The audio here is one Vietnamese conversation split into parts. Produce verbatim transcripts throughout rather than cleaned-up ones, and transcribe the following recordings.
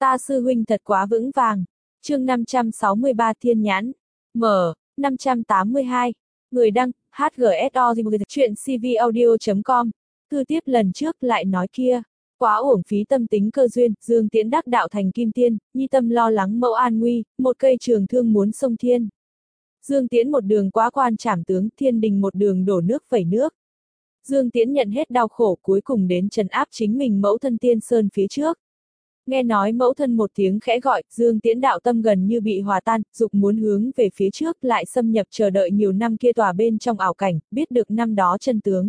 Ta sư huynh thật quá vững vàng. Chương năm trăm sáu mươi ba Thiên nhãn. Mở, năm trăm tám mươi hai. Người đăng, hát giê ét o chuyện cvaudio chấm com. Thư tiếp lần trước lại nói kia. Quá uổng phí tâm tính cơ duyên, Dương Tiễn đắc đạo thành kim tiên, nhi tâm lo lắng mẫu an nguy, một cây trường thương muốn xông thiên. Dương Tiễn một đường quá quan trảm tướng, thiên đình một đường đổ nước vẩy nước. Dương Tiễn nhận hết đau khổ cuối cùng đến trấn áp chính mình mẫu thân Tiên Sơn phía trước. Nghe nói mẫu thân một tiếng khẽ gọi, Dương Tiễn đạo tâm gần như bị hòa tan, dục muốn hướng về phía trước lại xâm nhập chờ đợi nhiều năm kia tòa bên trong ảo cảnh, biết được năm đó chân tướng.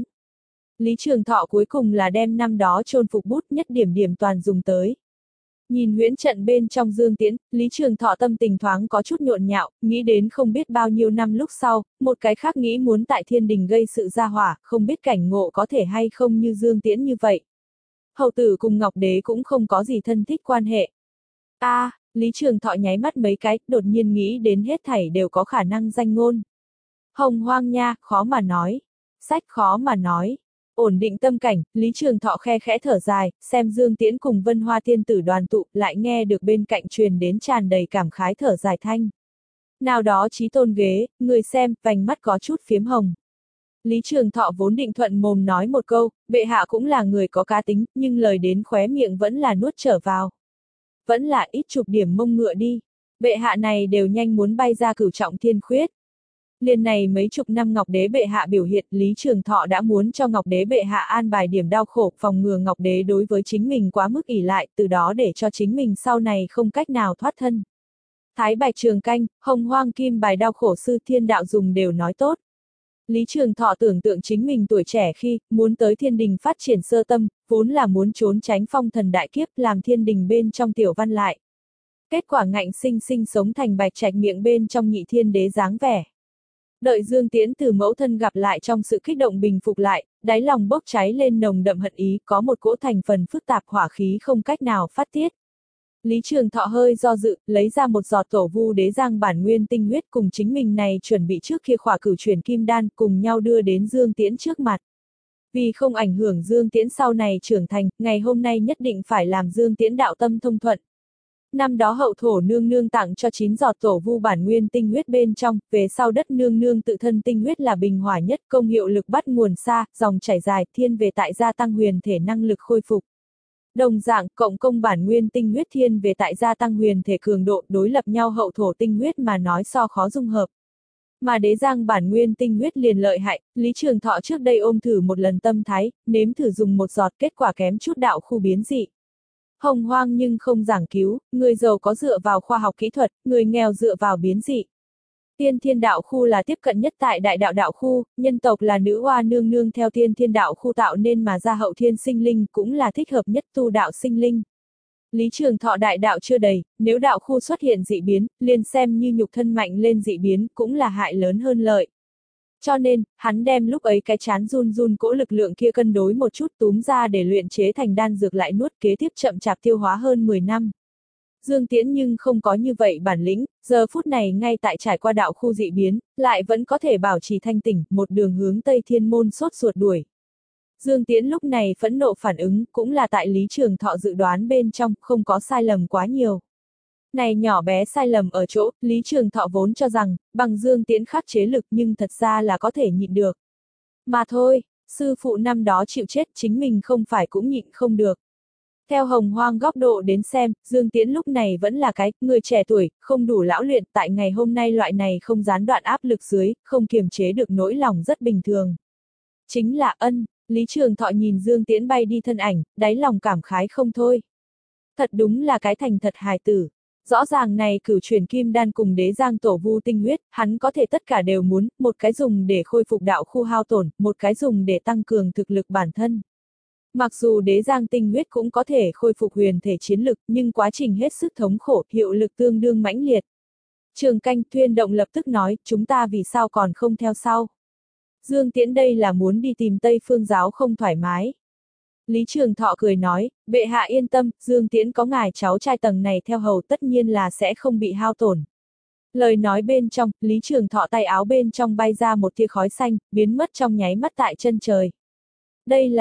Lý Trường Thọ cuối cùng là đem năm đó chôn phục bút nhất điểm điểm toàn dùng tới. Nhìn huyễn trận bên trong Dương Tiễn, Lý Trường Thọ tâm tình thoáng có chút nhộn nhạo, nghĩ đến không biết bao nhiêu năm lúc sau, một cái khác nghĩ muốn tại thiên đình gây sự ra hỏa, không biết cảnh ngộ có thể hay không như Dương Tiễn như vậy. Hầu tử cùng Ngọc Đế cũng không có gì thân thích quan hệ. A, à, Lý Trường Thọ nháy mắt mấy cái, đột nhiên nghĩ đến hết thảy đều có khả năng danh ngôn. Hồng Hoang nha, khó mà nói. Sách khó mà nói. Ổn định tâm cảnh, Lý Trường Thọ khe khẽ thở dài, xem Dương Tiễn cùng Vân Hoa Thiên Tử đoàn tụ, lại nghe được bên cạnh truyền đến tràn đầy cảm khái thở dài thanh. Nào đó chí tôn ghế, người xem, vành mắt có chút phiếm hồng. Lý Trường Thọ vốn định thuận mồm nói một câu, bệ hạ cũng là người có cá tính, nhưng lời đến khóe miệng vẫn là nuốt trở vào. Vẫn là ít chục điểm mông ngựa đi. Bệ hạ này đều nhanh muốn bay ra cửu trọng thiên khuyết. Liền này mấy chục năm Ngọc Đế bệ hạ biểu hiện, Lý Trường Thọ đã muốn cho Ngọc Đế bệ hạ an bài điểm đau khổ, phòng ngừa Ngọc Đế đối với chính mình quá mức ỷ lại, từ đó để cho chính mình sau này không cách nào thoát thân. Thái Bạch Trường Canh, Hồng Hoang Kim bài đau khổ sư Thiên Đạo dùng đều nói tốt. Lý Trường Thọ tưởng tượng chính mình tuổi trẻ khi, muốn tới thiên đình phát triển sơ tâm, vốn là muốn trốn tránh phong thần đại kiếp làm thiên đình bên trong tiểu văn lại. Kết quả ngạnh sinh sinh sống thành bạch trạch miệng bên trong nhị thiên đế dáng vẻ. Đợi Dương Tiễn từ mẫu thân gặp lại trong sự kích động bình phục lại, đáy lòng bốc cháy lên nồng đậm hận ý, có một cỗ thành phần phức tạp hỏa khí không cách nào phát tiết. Lý Trường Thọ hơi do dự, lấy ra một giọt tổ vu đế giang bản nguyên tinh huyết cùng chính mình này chuẩn bị trước kia khỏa cửu chuyển kim đan cùng nhau đưa đến Dương Tiễn trước mặt. Vì không ảnh hưởng Dương Tiễn sau này trưởng thành, ngày hôm nay nhất định phải làm Dương Tiễn đạo tâm thông thuận. Năm đó hậu thổ nương nương tặng cho chín giọt tổ vu bản nguyên tinh huyết bên trong, về sau đất nương nương tự thân tinh huyết là bình hỏa nhất, công hiệu lực bắt nguồn xa, dòng chảy dài, thiên về tại gia tăng huyền thể năng lực khôi phục. Đồng dạng, cộng công bản nguyên tinh huyết thiên về tại gia tăng huyền thể cường độ, đối lập nhau hậu thổ tinh huyết mà nói so khó dung hợp. Mà đế giang bản nguyên tinh huyết liền lợi hại, Lý Trường Thọ trước đây ôm thử một lần tâm thái, nếm thử dùng một giọt kết quả kém chút đạo khu biến dị. Hồng hoang nhưng không giảng cứu, người giàu có dựa vào khoa học kỹ thuật, người nghèo dựa vào biến dị. Tiên thiên đạo khu là tiếp cận nhất tại đại đạo đạo khu, nhân tộc là nữ hoa nương nương theo tiên thiên đạo khu tạo nên mà ra hậu thiên sinh linh cũng là thích hợp nhất tu đạo sinh linh. Lý Trường Thọ đại đạo chưa đầy, nếu đạo khu xuất hiện dị biến, liền xem như nhục thân mạnh lên dị biến cũng là hại lớn hơn lợi. Cho nên, hắn đem lúc ấy cái chán run run cỗ lực lượng kia cân đối một chút túm ra để luyện chế thành đan dược lại nuốt kế tiếp chậm chạp tiêu hóa hơn mười năm. Dương Tiễn nhưng không có như vậy bản lĩnh, giờ phút này ngay tại trải qua đạo khu dị biến, lại vẫn có thể bảo trì thanh tỉnh, một đường hướng Tây Thiên Môn sốt ruột đuổi. Dương Tiễn lúc này phẫn nộ phản ứng, cũng là tại Lý Trường Thọ dự đoán bên trong, không có sai lầm quá nhiều. Này nhỏ bé sai lầm ở chỗ, Lý Trường Thọ vốn cho rằng, bằng Dương Tiễn khắc chế lực nhưng thật ra là có thể nhịn được. Mà thôi, sư phụ năm đó chịu chết chính mình không phải cũng nhịn không được. Theo Hồng Hoang góc độ đến xem, Dương Tiễn lúc này vẫn là cái người trẻ tuổi, không đủ lão luyện, tại ngày hôm nay loại này không gián đoạn áp lực dưới, không kiềm chế được nỗi lòng rất bình thường. Chính là ân, Lý Trường Thọ nhìn Dương Tiễn bay đi thân ảnh, đáy lòng cảm khái không thôi. Thật đúng là cái thành thật hài tử. Rõ ràng này cửu chuyển kim đan cùng đế giang tổ vu tinh huyết, hắn có thể tất cả đều muốn, một cái dùng để khôi phục đạo khu hao tổn, một cái dùng để tăng cường thực lực bản thân. Mặc dù đế giang tinh huyết cũng có thể khôi phục huyền thể chiến lực, nhưng quá trình hết sức thống khổ, hiệu lực tương đương mãnh liệt. Trường Canh Thuyên Động lập tức nói, chúng ta vì sao còn không theo sau. Dương Tiễn đây là muốn đi tìm Tây Phương giáo không thoải mái. Lý Trường Thọ cười nói, bệ hạ yên tâm, Dương Tiễn có ngài cháu trai tầng này theo hầu tất nhiên là sẽ không bị hao tổn. Lời nói bên trong, Lý Trường Thọ tay áo bên trong bay ra một tia khói xanh, biến mất trong nháy mắt tại chân trời. Đây là,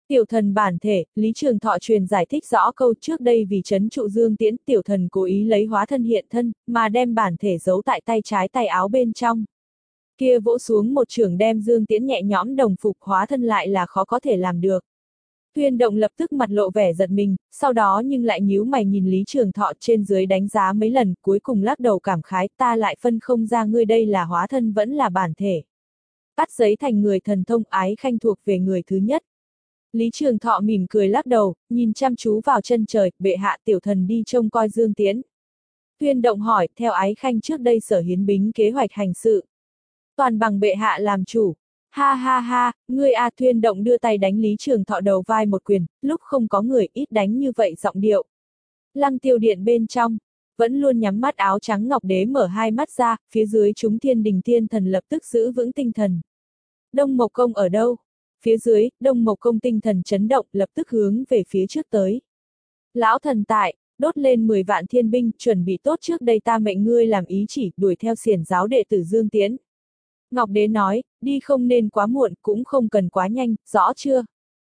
Tiểu thần bản thể, Lý Trường Thọ truyền giải thích rõ câu trước đây vì trấn trụ Dương Tiễn, tiểu thần cố ý lấy hóa thân hiện thân, mà đem bản thể giấu tại tay trái tay áo bên trong. Kia vỗ xuống một chưởng đem Dương Tiễn nhẹ nhõm đồng phục hóa thân lại là khó có thể làm được. Tuyên Động lập tức mặt lộ vẻ giật mình, sau đó nhưng lại nhíu mày nhìn Lý Trường Thọ trên dưới đánh giá mấy lần, cuối cùng lắc đầu cảm khái, ta lại phân không ra ngươi đây là hóa thân vẫn là bản thể. Cắt giấy thành người thần thông, Ái Khanh thuộc về người thứ nhất. Lý Trường Thọ mỉm cười lắc đầu, nhìn chăm chú vào chân trời, bệ hạ tiểu thần đi trông coi Dương Tiễn. Tuyên Động hỏi, theo Ái Khanh trước đây sở hiến bính kế hoạch hành sự. Toàn bằng bệ hạ làm chủ. Ha ha ha, ngươi a Tuyên Động đưa tay đánh Lý Trường Thọ đầu vai một quyền, lúc không có người ít đánh như vậy giọng điệu. Lăng Tiêu Điện bên trong, vẫn luôn nhắm mắt áo trắng Ngọc Đế mở hai mắt ra, phía dưới chúng thiên đình tiên thần lập tức giữ vững tinh thần. Đông Mộc Công ở đâu? Phía dưới, Đông Mộc Công tinh thần chấn động, lập tức hướng về phía trước tới. Lão thần tại, đốt lên mười vạn thiên binh, chuẩn bị tốt trước đây ta mệnh ngươi làm ý chỉ, đuổi theo xiển giáo đệ tử Dương Tiễn. Ngọc Đế nói, đi không nên quá muộn, cũng không cần quá nhanh, rõ chưa?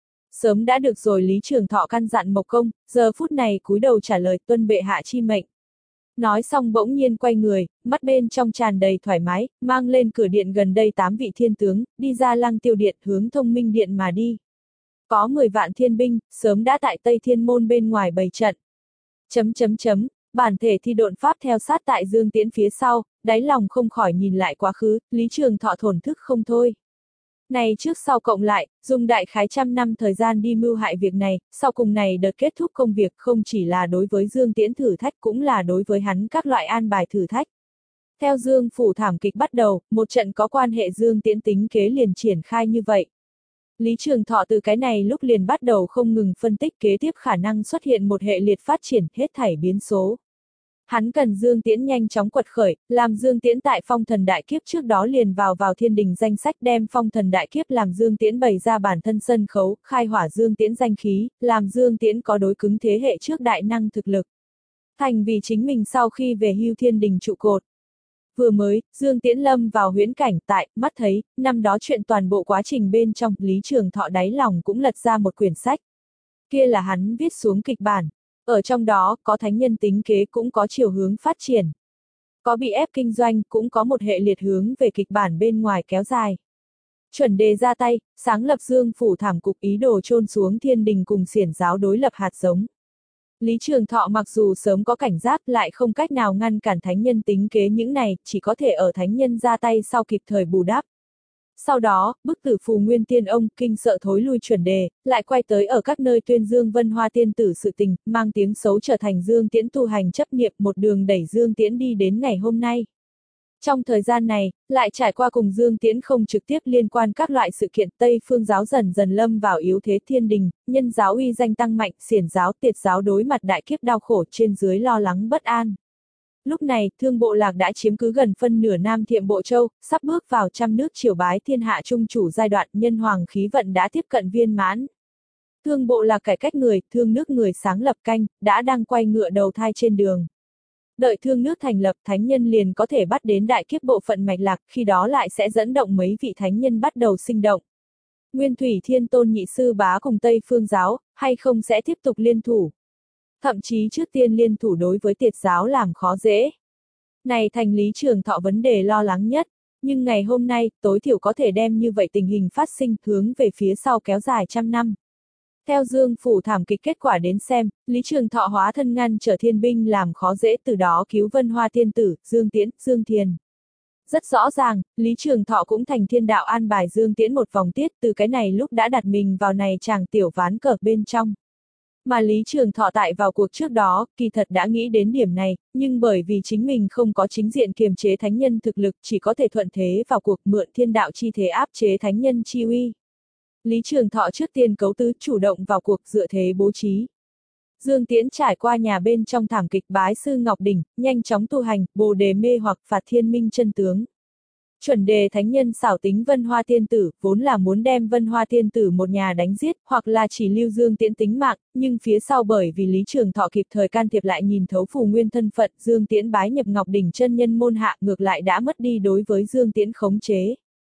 Sớm đã được rồi. Lý Trường Thọ căn dặn Mộc Công, giờ phút này cúi đầu trả lời tuân bệ hạ chi mệnh. Nói xong bỗng nhiên quay người, mắt bên trong tràn đầy thoải mái, mang lên cửa điện gần đây tám vị thiên tướng, đi ra Lăng Tiêu Điện hướng Thông Minh Điện mà đi. Có mười vạn thiên binh, sớm đã tại Tây Thiên Môn bên ngoài bày trận. Chấm chấm chấm, bản thể thi độn pháp theo sát tại Dương Tiễn phía sau, đáy lòng không khỏi nhìn lại quá khứ, Lý Trường Thọ thổn thức không thôi. Này trước sau cộng lại, dùng đại khái trăm năm thời gian đi mưu hại việc này, sau cùng này đợt kết thúc công việc không chỉ là đối với Dương Tiễn thử thách cũng là đối với hắn các loại an bài thử thách. Theo Dương Phủ thảm kịch bắt đầu, một trận có quan hệ Dương Tiễn tính kế liền triển khai như vậy. Lý Trường Thọ từ cái này lúc liền bắt đầu không ngừng phân tích kế tiếp khả năng xuất hiện một hệ liệt phát triển hết thảy biến số. Hắn cần Dương Tiễn nhanh chóng quật khởi, làm Dương Tiễn tại phong thần đại kiếp trước đó liền vào vào thiên đình danh sách đem phong thần đại kiếp làm Dương Tiễn bày ra bản thân sân khấu, khai hỏa Dương Tiễn danh khí, làm Dương Tiễn có đối cứng thế hệ trước đại năng thực lực. Thành vì chính mình sau khi về hưu thiên đình trụ cột. Vừa mới, Dương Tiễn lâm vào huyễn cảnh tại, mắt thấy, năm đó chuyện toàn bộ quá trình bên trong, Lý Trường Thọ đáy lòng cũng lật ra một quyển sách. Kia là hắn viết xuống kịch bản. Ở trong đó, có thánh nhân tính kế cũng có chiều hướng phát triển. Có bị ép kinh doanh, cũng có một hệ liệt hướng về kịch bản bên ngoài kéo dài. Chuẩn đề ra tay, sáng lập Dương Phủ thảm cục ý đồ chôn xuống thiên đình cùng xiển giáo đối lập hạt giống. Lý Trường Thọ mặc dù sớm có cảnh giác lại không cách nào ngăn cản thánh nhân tính kế những này, chỉ có thể ở thánh nhân ra tay sau kịp thời bù đắp. Sau đó, bức tử phù nguyên tiên ông kinh sợ thối lui chuẩn đề, lại quay tới ở các nơi tuyên dương Vân Hoa tiên tử sự tình, mang tiếng xấu trở thành Dương Tiễn tu hành chấp niệm một đường đẩy Dương Tiễn đi đến ngày hôm nay. Trong thời gian này, lại trải qua cùng Dương Tiễn không trực tiếp liên quan các loại sự kiện Tây Phương giáo dần dần lâm vào yếu thế thiên đình, nhân giáo uy danh tăng mạnh, xiển giáo tiệt giáo đối mặt đại kiếp đau khổ trên dưới lo lắng bất an. Lúc này, Thương Bộ Lạc đã chiếm cứ gần phân nửa Nam Thiệm Bộ Châu, sắp bước vào trăm nước triều bái thiên hạ trung chủ giai đoạn, nhân hoàng khí vận đã tiếp cận viên mãn. Thương Bộ Lạc cải cách người, thương nước người sáng lập canh, đã đang quay ngựa đầu thai trên đường. Đợi thương nước thành lập, thánh nhân liền có thể bắt đến đại kiếp bộ phận mạch lạc, khi đó lại sẽ dẫn động mấy vị thánh nhân bắt đầu sinh động. Nguyên Thủy Thiên Tôn nhị sư bá cùng Tây Phương giáo, hay không sẽ tiếp tục liên thủ. Thậm chí trước tiên liên thủ đối với tiệt giáo làm khó dễ. Này thành Lý Trường Thọ vấn đề lo lắng nhất, nhưng ngày hôm nay, tối thiểu có thể đem như vậy tình hình phát sinh hướng về phía sau kéo dài trăm năm. Theo Dương Phủ thảm kịch kết quả đến xem, Lý Trường Thọ hóa thân ngăn trở thiên binh làm khó dễ từ đó cứu Vân Hoa tiên tử, Dương Tiễn, Dương Thiền. Rất rõ ràng, Lý Trường Thọ cũng thành thiên đạo an bài Dương Tiễn một vòng tiết từ cái này lúc đã đặt mình vào này chàng tiểu ván cờ bên trong. Mà Lý Trường Thọ tại vào cuộc trước đó, kỳ thật đã nghĩ đến điểm này, nhưng bởi vì chính mình không có chính diện kiềm chế thánh nhân thực lực chỉ có thể thuận thế vào cuộc mượn thiên đạo chi thế áp chế thánh nhân chi uy. Lý Trường Thọ trước tiên cấu tứ chủ động vào cuộc dựa thế bố trí. Dương Tiễn trải qua nhà bên trong thảm kịch bái sư Ngọc Đỉnh, nhanh chóng tu hành, bồ đề mê hoặc phạt thiên minh chân tướng. Chuẩn đề thánh nhân xảo tính Vân Hoa tiên tử, vốn là muốn đem Vân Hoa tiên tử một nhà đánh giết, hoặc là chỉ lưu Dương Tiễn tính mạng, nhưng phía sau bởi vì Lý Trường Thọ kịp thời can thiệp lại nhìn thấu phù nguyên thân phận, Dương Tiễn bái nhập Ngọc Đỉnh chân nhân môn hạ ngược lại đã mất đi đối với Dương Tiễn khống chế.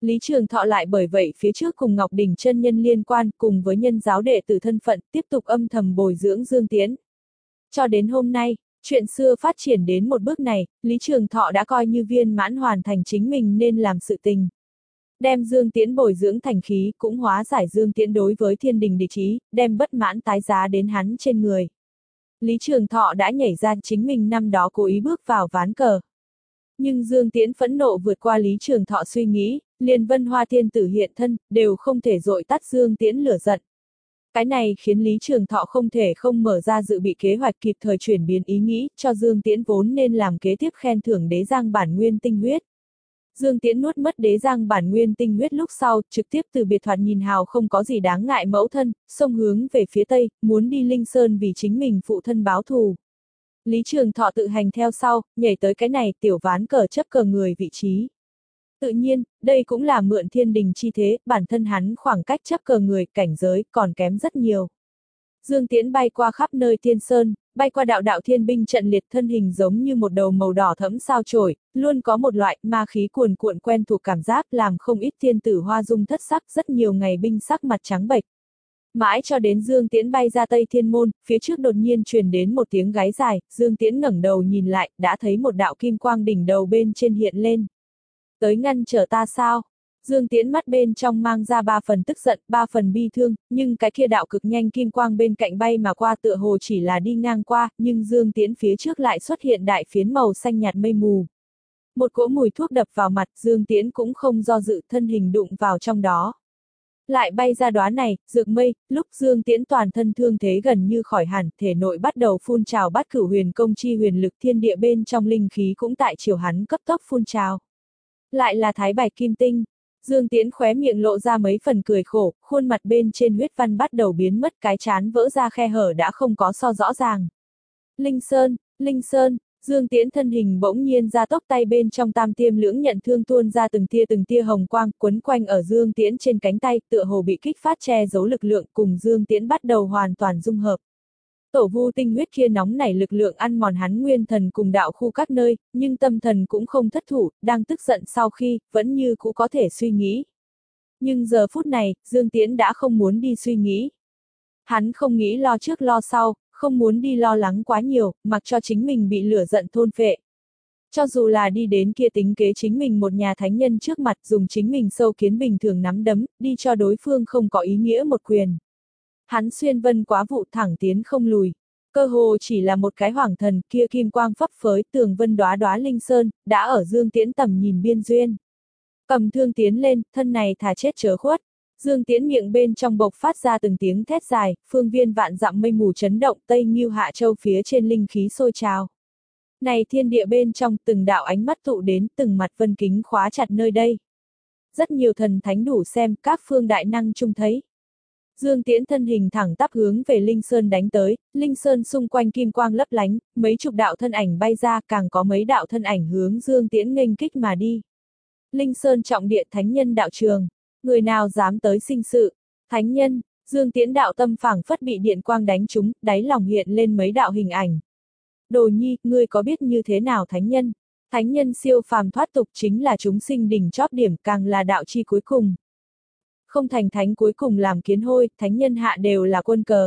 Lý Trường Thọ lại bởi vậy phía trước cùng Ngọc Đỉnh chân nhân liên quan cùng với nhân giáo đệ tử thân phận tiếp tục âm thầm bồi dưỡng Dương Tiễn. Cho đến hôm nay, chuyện xưa phát triển đến một bước này, Lý Trường Thọ đã coi như viên mãn hoàn thành chính mình nên làm sự tình. Đem Dương Tiễn bồi dưỡng thành khí cũng hóa giải Dương Tiễn đối với thiên đình địch ý, đem bất mãn tái giá đến hắn trên người. Lý Trường Thọ đã nhảy ra chính mình năm đó cố ý bước vào ván cờ. Nhưng Dương Tiễn phẫn nộ vượt qua Lý Trường Thọ suy nghĩ, liền Vân Hoa Thiên Tử hiện thân, đều không thể dội tắt Dương Tiễn lửa giận. Cái này khiến Lý Trường Thọ không thể không mở ra dự bị kế hoạch kịp thời chuyển biến ý nghĩ, cho Dương Tiễn vốn nên làm kế tiếp khen thưởng đế giang bản nguyên tinh huyết. Dương Tiễn nuốt mất đế giang bản nguyên tinh huyết lúc sau, trực tiếp từ biệt thoạt nhìn hào không có gì đáng ngại mẫu thân, xông hướng về phía tây, muốn đi Linh Sơn vì chính mình phụ thân báo thù. Lý Trường Thọ tự hành theo sau, nhảy tới cái này tiểu ván cờ chấp cờ người vị trí. Tự nhiên, đây cũng là mượn thiên đình chi thế, bản thân hắn khoảng cách chấp cờ người, cảnh giới, còn kém rất nhiều. Dương Tiễn bay qua khắp nơi thiên sơn, bay qua đạo đạo thiên binh trận liệt thân hình giống như một đầu màu đỏ thẫm sao chổi, luôn có một loại ma khí cuồn cuộn quen thuộc cảm giác làm không ít thiên tử hoa dung thất sắc rất nhiều ngày binh sắc mặt trắng bệch. Mãi cho đến Dương Tiễn bay ra Tây Thiên Môn, phía trước đột nhiên truyền đến một tiếng gáy dài, Dương Tiễn ngẩng đầu nhìn lại, đã thấy một đạo kim quang đỉnh đầu bên trên hiện lên. Tới ngăn trở ta sao? Dương Tiễn mắt bên trong mang ra ba phần tức giận, ba phần bi thương, nhưng cái kia đạo cực nhanh kim quang bên cạnh bay mà qua tựa hồ chỉ là đi ngang qua, nhưng Dương Tiễn phía trước lại xuất hiện đại phiến màu xanh nhạt mây mù. Một cỗ mùi thuốc đập vào mặt, Dương Tiễn cũng không do dự thân hình đụng vào trong đó. Lại bay ra đóa này, dược mây, lúc Dương Tiễn toàn thân thương thế gần như khỏi hẳn, thể nội bắt đầu phun trào bát cửu huyền công chi huyền lực thiên địa bên trong linh khí cũng tại chiều hắn cấp tốc phun trào. Lại là thái bạch kim tinh. Dương Tiễn khóe miệng lộ ra mấy phần cười khổ, khuôn mặt bên trên huyết văn bắt đầu biến mất, cái chán vỡ ra khe hở đã không có so rõ ràng. Linh Sơn, Linh Sơn, Dương Tiễn thân hình bỗng nhiên ra tốc tay bên trong tam tiêm lưỡng nhận thương tuôn ra từng tia từng tia hồng quang, quấn quanh ở Dương Tiễn trên cánh tay, tựa hồ bị kích phát che giấu lực lượng cùng Dương Tiễn bắt đầu hoàn toàn dung hợp. Tổ vu tinh huyết kia nóng nảy lực lượng ăn mòn hắn nguyên thần cùng đạo khu các nơi, nhưng tâm thần cũng không thất thủ, đang tức giận sau khi, vẫn như cũ có thể suy nghĩ. Nhưng giờ phút này, Dương Tiễn đã không muốn đi suy nghĩ. Hắn không nghĩ lo trước lo sau, không muốn đi lo lắng quá nhiều, mặc cho chính mình bị lửa giận thôn phệ. Cho dù là đi đến kia tính kế chính mình một nhà thánh nhân trước mặt dùng chính mình sâu kiến bình thường nắm đấm, đi cho đối phương không có ý nghĩa một quyền. Hắn xuyên vân quá vụ thẳng tiến không lùi. Cơ hồ chỉ là một cái hoàng thần kia kim quang phấp phới tường vân đóa đóa linh sơn, đã ở Dương Tiễn tầm nhìn biên duyên. Cầm thương tiến lên, thân này thà chết chớ khuất. Dương Tiễn miệng bên trong bộc phát ra từng tiếng thét dài, phương viên vạn dặm mây mù chấn động, Tây Ngưu Hạ Châu phía trên linh khí sôi trào. Này thiên địa bên trong từng đạo ánh mắt tụ đến, từng mặt vân kính khóa chặt nơi đây. Rất nhiều thần thánh đủ xem, các phương đại năng chung thấy. Dương Tiễn thân hình thẳng tắp hướng về Linh Sơn đánh tới, Linh Sơn xung quanh kim quang lấp lánh, mấy chục đạo thân ảnh bay ra, càng có mấy đạo thân ảnh hướng Dương Tiễn nghênh kích mà đi. Linh Sơn trọng địa thánh nhân đạo trường, người nào dám tới sinh sự? Thánh nhân, Dương Tiễn đạo tâm phảng phất bị điện quang đánh trúng, đáy lòng hiện lên mấy đạo hình ảnh. Đồ Nhi, ngươi có biết như thế nào thánh nhân? Thánh nhân siêu phàm thoát tục chính là chúng sinh đỉnh chóp điểm, càng là đạo chi cuối cùng. Không thành thánh cuối cùng làm kiến hôi, thánh nhân hạ đều là quân cờ.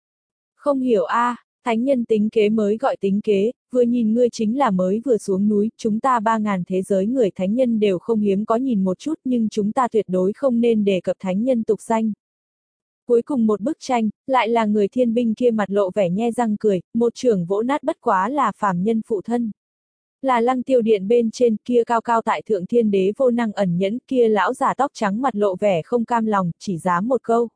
Không hiểu a, à, thánh nhân tính kế mới gọi tính kế, vừa nhìn ngươi chính là mới vừa xuống núi, chúng ta ba ngàn thế giới người thánh nhân đều không hiếm có nhìn một chút nhưng chúng ta tuyệt đối không nên đề cập thánh nhân tục danh. Cuối cùng một bức tranh, lại là người thiên binh kia mặt lộ vẻ nhe răng cười, một trưởng vỗ nát bất quá là phàm nhân phụ thân. Là Lăng Tiêu Điện bên trên kia cao cao tại thượng thiên đế vô năng ẩn nhẫn kia lão già tóc trắng mặt lộ vẻ không cam lòng, chỉ dám một câu.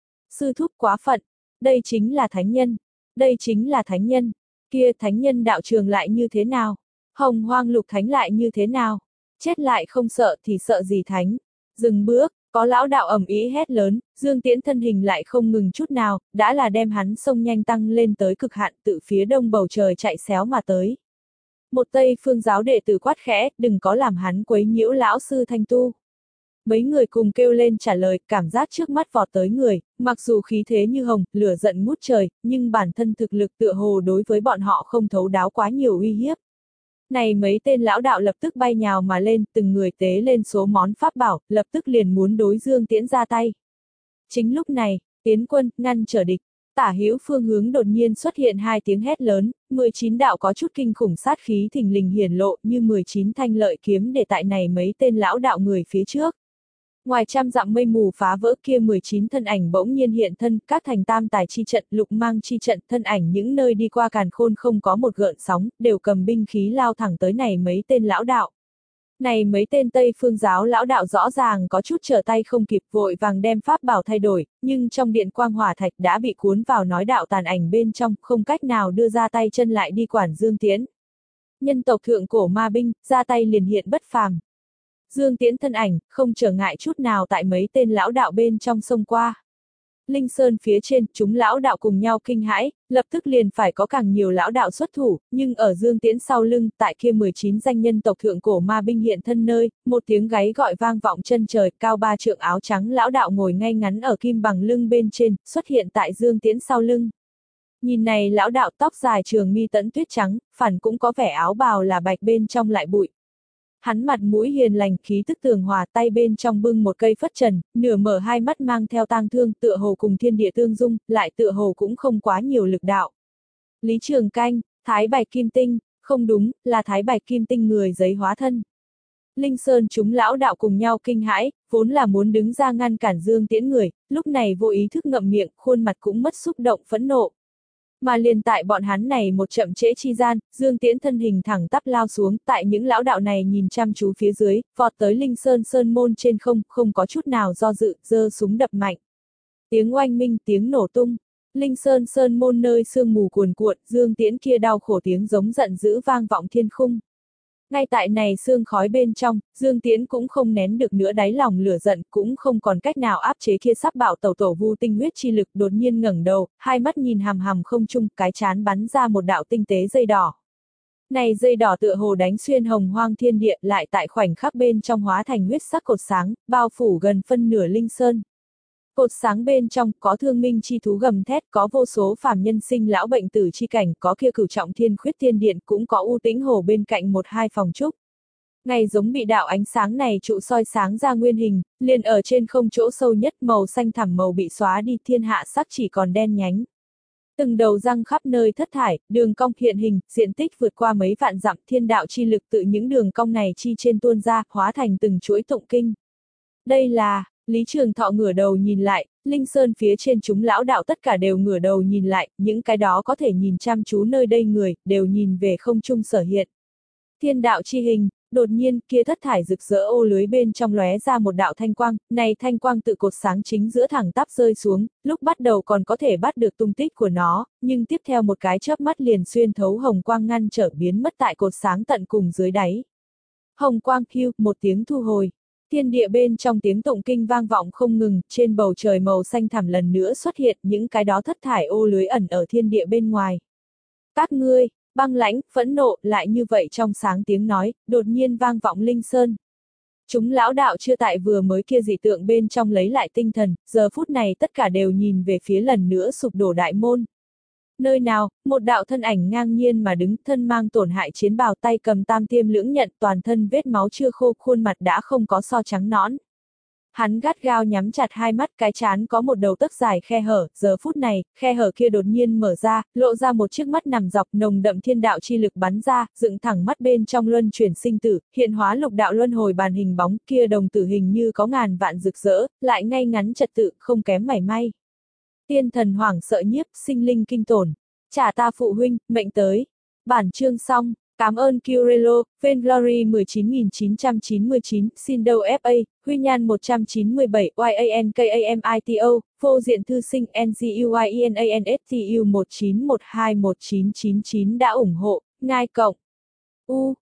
Sư thúc quá phận, đây chính là thánh nhân, đây chính là thánh nhân, kia thánh nhân đạo trường lại như thế nào, hồng hoang lục thánh lại như thế nào, chết lại không sợ thì sợ gì thánh, dừng bước, có lão đạo ầm ĩ hét lớn, Dương Tiễn thân hình lại không ngừng chút nào, đã là đem hắn xông nhanh tăng lên tới cực hạn tự phía đông bầu trời chạy xéo mà tới. Một Tây phương giáo đệ tử quát khẽ, đừng có làm hắn quấy nhiễu lão sư thanh tu. Mấy người cùng kêu lên trả lời, cảm giác trước mắt vọt tới người, mặc dù khí thế như hồng, lửa giận ngút trời, nhưng bản thân thực lực tựa hồ đối với bọn họ không thấu đáo quá nhiều uy hiếp. Này mấy tên lão đạo lập tức bay nhào mà lên, từng người tế lên số món pháp bảo, lập tức liền muốn đối Dương Tiễn ra tay. Chính lúc này, tiến quân, ngăn trở địch, tả hữu phương hướng đột nhiên xuất hiện hai tiếng hét lớn, mười chín đạo có chút kinh khủng sát khí thình lình hiển lộ như mười chín thanh lợi kiếm để tại này mấy tên lão đạo người phía trước. Ngoài trăm dặm mây mù phá vỡ kia mười chín thân ảnh bỗng nhiên hiện thân, các thành tam tài chi trận, lục mang chi trận, thân ảnh những nơi đi qua càn khôn không có một gợn sóng, đều cầm binh khí lao thẳng tới này mấy tên lão đạo. Này mấy tên Tây phương giáo lão đạo rõ ràng có chút trở tay không kịp, vội vàng đem pháp bảo thay đổi, nhưng trong điện quang hỏa thạch đã bị cuốn vào nói đạo tàn ảnh bên trong, không cách nào đưa ra tay chân lại đi quản Dương Tiễn. Nhân tộc thượng cổ ma binh, ra tay liền hiện bất phàm. Dương Tiễn thân ảnh, không trở ngại chút nào tại mấy tên lão đạo bên trong sông qua. Linh Sơn phía trên, chúng lão đạo cùng nhau kinh hãi, lập tức liền phải có càng nhiều lão đạo xuất thủ, nhưng ở Dương Tiễn sau lưng, tại kia mười chín danh nhân tộc thượng cổ ma binh hiện thân nơi, một tiếng gáy gọi vang vọng chân trời, cao ba trượng áo trắng lão đạo ngồi ngay ngắn ở kim bằng lưng bên trên, xuất hiện tại Dương Tiễn sau lưng. Nhìn này lão đạo tóc dài trường mi tẫn tuyết trắng, phản cũng có vẻ áo bào là bạch bên trong lại bụi. Hắn mặt mũi hiền lành, khí tức tường hòa, tay bên trong bưng một cây phất trần, nửa mở hai mắt mang theo tang thương, tựa hồ cùng thiên địa tương dung, lại tựa hồ cũng không quá nhiều lực đạo. Lý Trường Canh, Thái Bạch Kim Tinh, không đúng, là Thái Bạch Kim Tinh người giấy hóa thân. Linh Sơn chúng lão đạo cùng nhau kinh hãi, vốn là muốn đứng ra ngăn cản Dương Tiễn người, lúc này vô ý thức ngậm miệng, khuôn mặt cũng mất xúc động phẫn nộ. Mà liền tại bọn hắn này một chậm trễ chi gian, Dương Tiễn thân hình thẳng tắp lao xuống, tại những lão đạo này nhìn chăm chú phía dưới, vọt tới Linh Sơn sơn môn trên không, không có chút nào do dự, giơ súng đập mạnh. Tiếng oanh minh, tiếng nổ tung. Linh Sơn sơn môn nơi sương mù cuồn cuộn, Dương Tiễn kia đau khổ tiếng giống giận dữ vang vọng thiên khung. Ngay tại này sương khói bên trong, Dương Tiễn cũng không nén được nữa đáy lòng lửa giận, cũng không còn cách nào áp chế kia sắp bạo tẩu tổ vu tinh huyết chi lực, đột nhiên ngẩng đầu, hai mắt nhìn hằm hằm không trung, cái chán bắn ra một đạo tinh tế dây đỏ. Này dây đỏ tựa hồ đánh xuyên hồng hoang thiên địa, lại tại khoảnh khắc bên trong hóa thành huyết sắc cột sáng, bao phủ gần phân nửa linh sơn. Cột sáng bên trong có thương minh chi thú gầm thét, có vô số phàm nhân sinh lão bệnh tử chi cảnh, có kia cửu trọng thiên khuyết thiên điện, cũng có u tĩnh hồ bên cạnh một hai phòng trúc. Ngày giống bị đạo ánh sáng này trụ soi sáng ra nguyên hình, liền ở trên không chỗ sâu nhất, màu xanh thẳm màu bị xóa đi, thiên hạ sắc chỉ còn đen nhánh. Từng đầu răng khắp nơi thất thải, đường cong hiện hình, diện tích vượt qua mấy vạn dặm, thiên đạo chi lực tự những đường cong này chi trên tuôn ra, hóa thành từng chuỗi tụng kinh. Đây là Lý Trường Thọ ngửa đầu nhìn lại, Linh Sơn phía trên chúng lão đạo tất cả đều ngửa đầu nhìn lại, những cái đó có thể nhìn chăm chú nơi đây người, đều nhìn về không trung sở hiện. Thiên đạo chi hình, đột nhiên, kia thất thải rực rỡ ô lưới bên trong lóe ra một đạo thanh quang, này thanh quang tự cột sáng chính giữa thẳng tắp rơi xuống, lúc bắt đầu còn có thể bắt được tung tích của nó, nhưng tiếp theo một cái chớp mắt liền xuyên thấu hồng quang ngăn trở biến mất tại cột sáng tận cùng dưới đáy. Hồng quang hưu, một tiếng thu hồi. Thiên địa bên trong tiếng tụng kinh vang vọng không ngừng, trên bầu trời màu xanh thẳm lần nữa xuất hiện những cái đó thất thải ô lưới ẩn ở thiên địa bên ngoài. Các ngươi, băng lãnh, phẫn nộ, lại như vậy trong sáng tiếng nói, đột nhiên vang vọng linh sơn. Chúng lão đạo chưa tại vừa mới kia dị tượng bên trong lấy lại tinh thần, giờ phút này tất cả đều nhìn về phía lần nữa sụp đổ đại môn. Nơi nào, một đạo thân ảnh ngang nhiên mà đứng, thân mang tổn hại chiến bào, tay cầm tam tiêm lưỡng nhận, toàn thân vết máu chưa khô, khuôn mặt đã không có so trắng nõn. Hắn gắt gao nhắm chặt hai mắt, cái trán có một đầu tấc dài khe hở, giờ phút này, khe hở kia đột nhiên mở ra, lộ ra một chiếc mắt nằm dọc, nồng đậm thiên đạo chi lực bắn ra, dựng thẳng mắt bên trong luân chuyển sinh tử, hiện hóa lục đạo luân hồi bàn hình bóng, kia đồng tử hình như có ngàn vạn rực rỡ, lại ngay ngắn trật tự, không kém mảy may. Tiên thần hoảng sợ nhiếp, sinh linh kinh tổn. Trả ta phụ huynh, mệnh tới. Bản chương xong. Cảm ơn Curelo, Vainglory một chín chín chín chín, Sindou ép a, Huy Nhan một trăm chín mươi bảy, Yankamito, Vô Diện Thư Sinh Nguyenanstu một chín một hai một chín chín chín đã ủng hộ, Ngai Cộng. U.